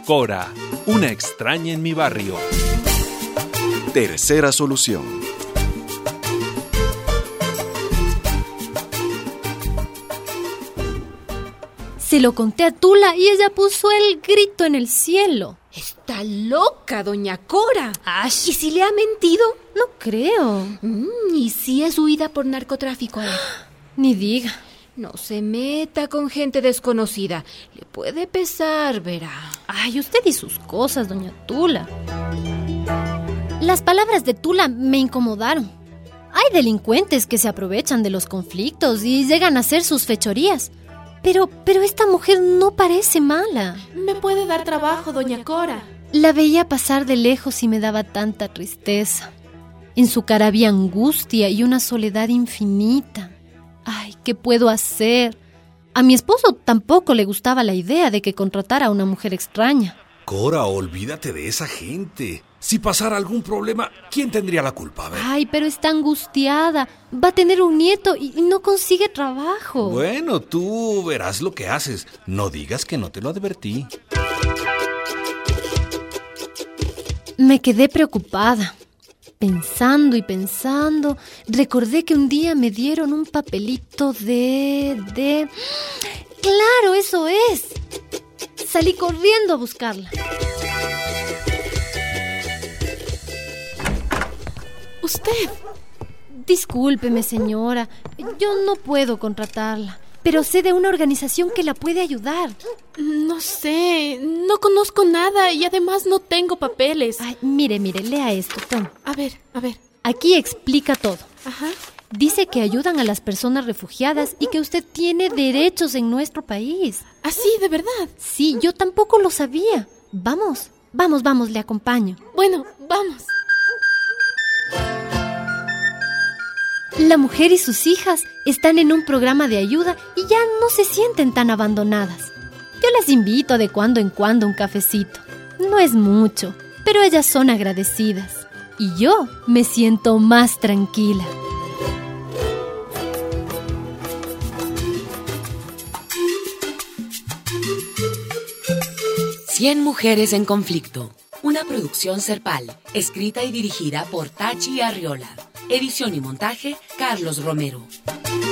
Cora, una extraña en mi barrio. Tercera solución. Se lo conté a Tula y ella puso el grito en el cielo. Está loca, doña Cora. ¡Ay! ¿Y si le ha mentido? No creo. ¿Y si es huida por narcotráfico? Ni diga. No se meta con gente desconocida. Le puede pesar, verá. Ay, usted y sus cosas, doña Tula. Las palabras de Tula me incomodaron. Hay delincuentes que se aprovechan de los conflictos y llegan a hacer sus fechorías. Pero esta mujer no parece mala. Me puede dar trabajo, doña Cora. La veía pasar de lejos y me daba tanta tristeza. En su cara había angustia y una soledad infinita. Ay, ¿qué puedo hacer? A mi esposo tampoco le gustaba la idea de que contratara a una mujer extraña. Cora, olvídate de esa gente. Si pasara algún problema, ¿quién tendría la culpa? A ver. Ay, pero está angustiada. Va a tener un nieto y no consigue trabajo. Bueno, tú verás lo que haces. No digas que no te lo advertí. Me quedé preocupada. Pensando y pensando, recordé que un día me dieron un papelito de... ¡Claro, eso es! Salí corriendo a buscarla. ¿Usted? Discúlpeme, señora. Yo no puedo contratarla, pero sé de una organización que la puede ayudar. No sé, no conozco nada y además no tengo papeles. Ay, mire, lea esto, toma. A ver. Aquí explica todo. Ajá. Dice que ayudan a las personas refugiadas y que usted tiene derechos en nuestro país. ¿Ah, sí, de verdad? Sí, yo tampoco lo sabía. Vamos, le acompaño. Bueno, vamos. La mujer y sus hijas están en un programa de ayuda y ya no se sienten tan abandonadas. Yo las invito de cuando en cuando a un cafecito. No es mucho, pero ellas son agradecidas. Y yo me siento más tranquila. Cien mujeres en conflicto. Una producción Serpal, escrita y dirigida por Tachi Arriola. Edición y montaje, Carlos Romero.